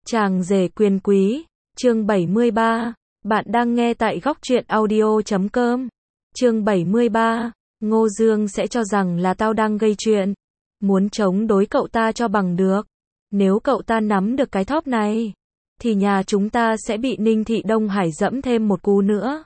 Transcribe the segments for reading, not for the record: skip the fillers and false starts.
Chàng rể quyền quý, chương 73. Bạn đang nghe tại góc truyện audio.com. Chương 73. Ngô Dương sẽ cho rằng là tao đang gây chuyện. Muốn chống đối cậu ta cho bằng được. Nếu cậu ta nắm được cái thóp này, thì nhà chúng ta sẽ bị Ninh Thị Đông Hải dẫm thêm một cú nữa.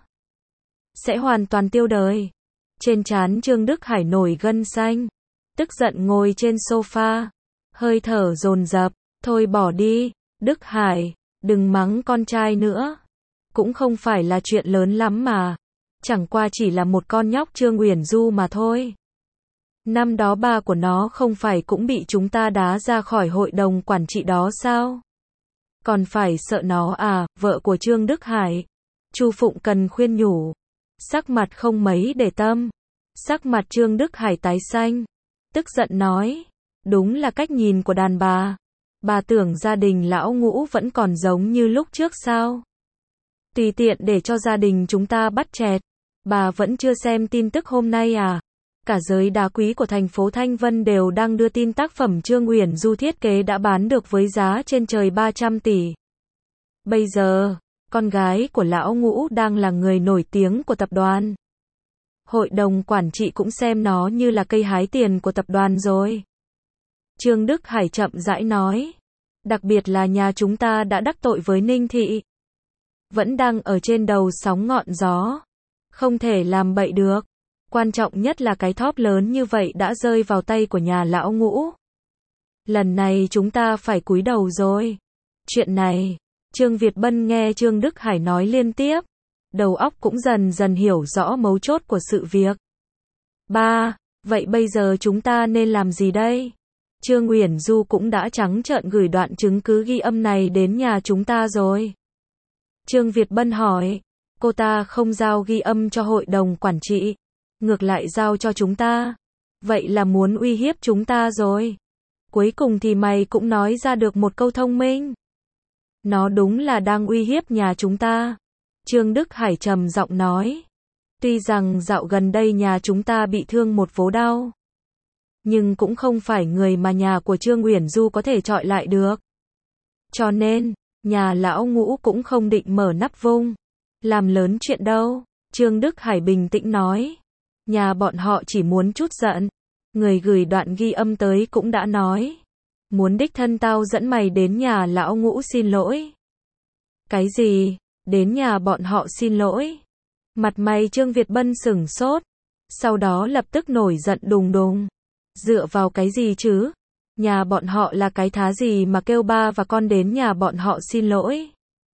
Sẽ hoàn toàn tiêu đời. Trên trán Trương Đức Hải nổi gân xanh. Tức giận ngồi trên sofa. Hơi thở dồn dập. Thôi bỏ đi, Đức Hải, đừng mắng con trai nữa. Cũng không phải là chuyện lớn lắm mà. Chẳng qua chỉ là một con nhóc Trương Uyển Du mà thôi. Năm đó ba của nó không phải cũng bị chúng ta đá ra khỏi hội đồng quản trị đó sao? Còn phải sợ nó à? Vợ của Trương Đức Hải, Chu Phụng Cần khuyên nhủ. Sắc mặt không mấy để tâm. Sắc mặt Trương Đức Hải tái xanh. Tức giận nói. Đúng là cách nhìn của đàn bà. Bà tưởng gia đình lão Ngũ vẫn còn giống như lúc trước sao? Tùy tiện để cho gia đình chúng ta bắt chẹt. Bà vẫn chưa xem tin tức hôm nay à? Cả giới đá quý của thành phố Thanh Vân đều đang đưa tin tác phẩm Trương Uyển Du thiết kế đã bán được với giá trên trời 300 tỷ. Bây giờ, con gái của lão Ngũ đang là người nổi tiếng của tập đoàn. Hội đồng quản trị cũng xem nó như là cây hái tiền của tập đoàn rồi. Trương Đức Hải chậm rãi nói. Đặc biệt là nhà chúng ta đã đắc tội với Ninh Thị. Vẫn đang ở trên đầu sóng ngọn gió. Không thể làm bậy được. Quan trọng nhất là cái thóp lớn như vậy đã rơi vào tay của nhà lão Ngũ. Lần này chúng ta phải cúi đầu rồi. Chuyện này, Trương Việt Bân nghe Trương Đức Hải nói liên tiếp. Đầu óc cũng dần dần hiểu rõ mấu chốt của sự việc. Ba, vậy bây giờ chúng ta nên làm gì đây? Trương Uyển Du cũng đã trắng trợn gửi đoạn chứng cứ ghi âm này đến nhà chúng ta rồi. Trương Việt Bân hỏi, cô ta không giao ghi âm cho hội đồng quản trị, ngược lại giao cho chúng ta. Vậy là muốn uy hiếp chúng ta rồi. Cuối cùng thì mày cũng nói ra được một câu thông minh. Nó đúng là đang uy hiếp nhà chúng ta. Trương Đức Hải trầm giọng nói. Tuy rằng dạo gần đây nhà chúng ta bị thương một vố đau, nhưng cũng không phải người mà nhà của Trương Uyển Du có thể chọi lại được. Cho nên, nhà lão Ngũ cũng không định mở nắp vung, làm lớn chuyện đâu. Trương Đức Hải bình tĩnh nói. Nhà bọn họ chỉ muốn chút giận. Người gửi đoạn ghi âm tới cũng đã nói. Muốn đích thân tao dẫn mày đến nhà lão Ngũ xin lỗi. Cái gì? Đến nhà bọn họ xin lỗi? Mặt mày Trương Việt Bân sửng sốt. Sau đó lập tức nổi giận đùng đùng. Dựa vào cái gì chứ? Nhà bọn họ là cái thá gì mà kêu ba và con đến nhà bọn họ xin lỗi?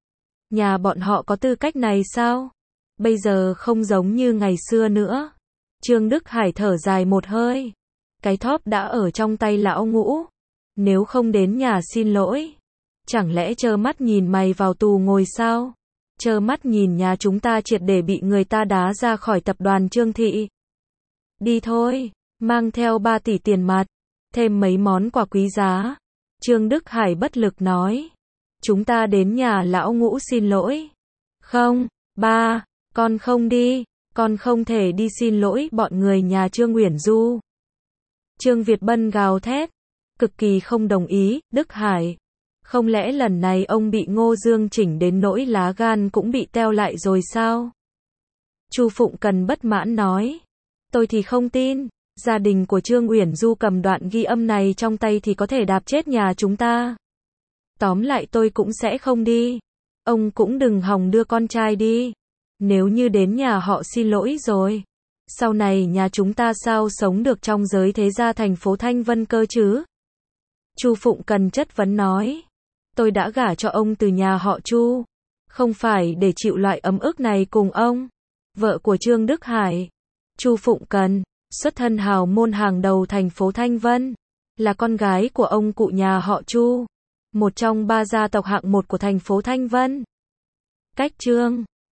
Nhà bọn họ có tư cách này sao? Bây giờ không giống như ngày xưa nữa. Trương Đức Hải thở dài một hơi. Cái thóp đã ở trong tay lão Ngũ. Nếu không đến nhà xin lỗi, chẳng lẽ trơ mắt nhìn mày vào tù ngồi sao? Trơ mắt nhìn nhà chúng ta triệt để bị người ta đá ra khỏi tập đoàn Trương Thị. Đi thôi, mang theo 3 tỷ tiền mặt, thêm mấy món quà quý giá. Trương Đức Hải bất lực nói. Chúng ta đến nhà lão Ngũ xin lỗi. Không, ba, con không đi. Con không thể đi xin lỗi bọn người nhà Trương Uyển Du. Trương Việt Bân gào thét. Cực kỳ không đồng ý. Đức Hải, không lẽ lần này ông bị Ngô Dương chỉnh đến nỗi lá gan cũng bị teo lại rồi sao? Chu Phụng Cần bất mãn nói. Tôi thì không tin. Gia đình của Trương Uyển Du cầm đoạn ghi âm này trong tay thì có thể đạp chết nhà chúng ta. Tóm lại tôi cũng sẽ không đi. Ông cũng đừng hòng đưa con trai đi. Nếu như đến nhà họ xin lỗi rồi, sau này nhà chúng ta sao sống được trong giới thế gia thành phố Thanh Vân cơ chứ? Chu Phụng Cần chất vấn nói. Tôi đã gả cho ông từ nhà họ Chu, không phải để chịu loại ấm ức này cùng ông. Vợ của Trương Đức Hải, Chu Phụng Cần, xuất thân hào môn hàng đầu thành phố Thanh Vân, là con gái của ông cụ nhà họ Chu, một trong 3 gia tộc hạng 1 của thành phố Thanh Vân. Cách Trương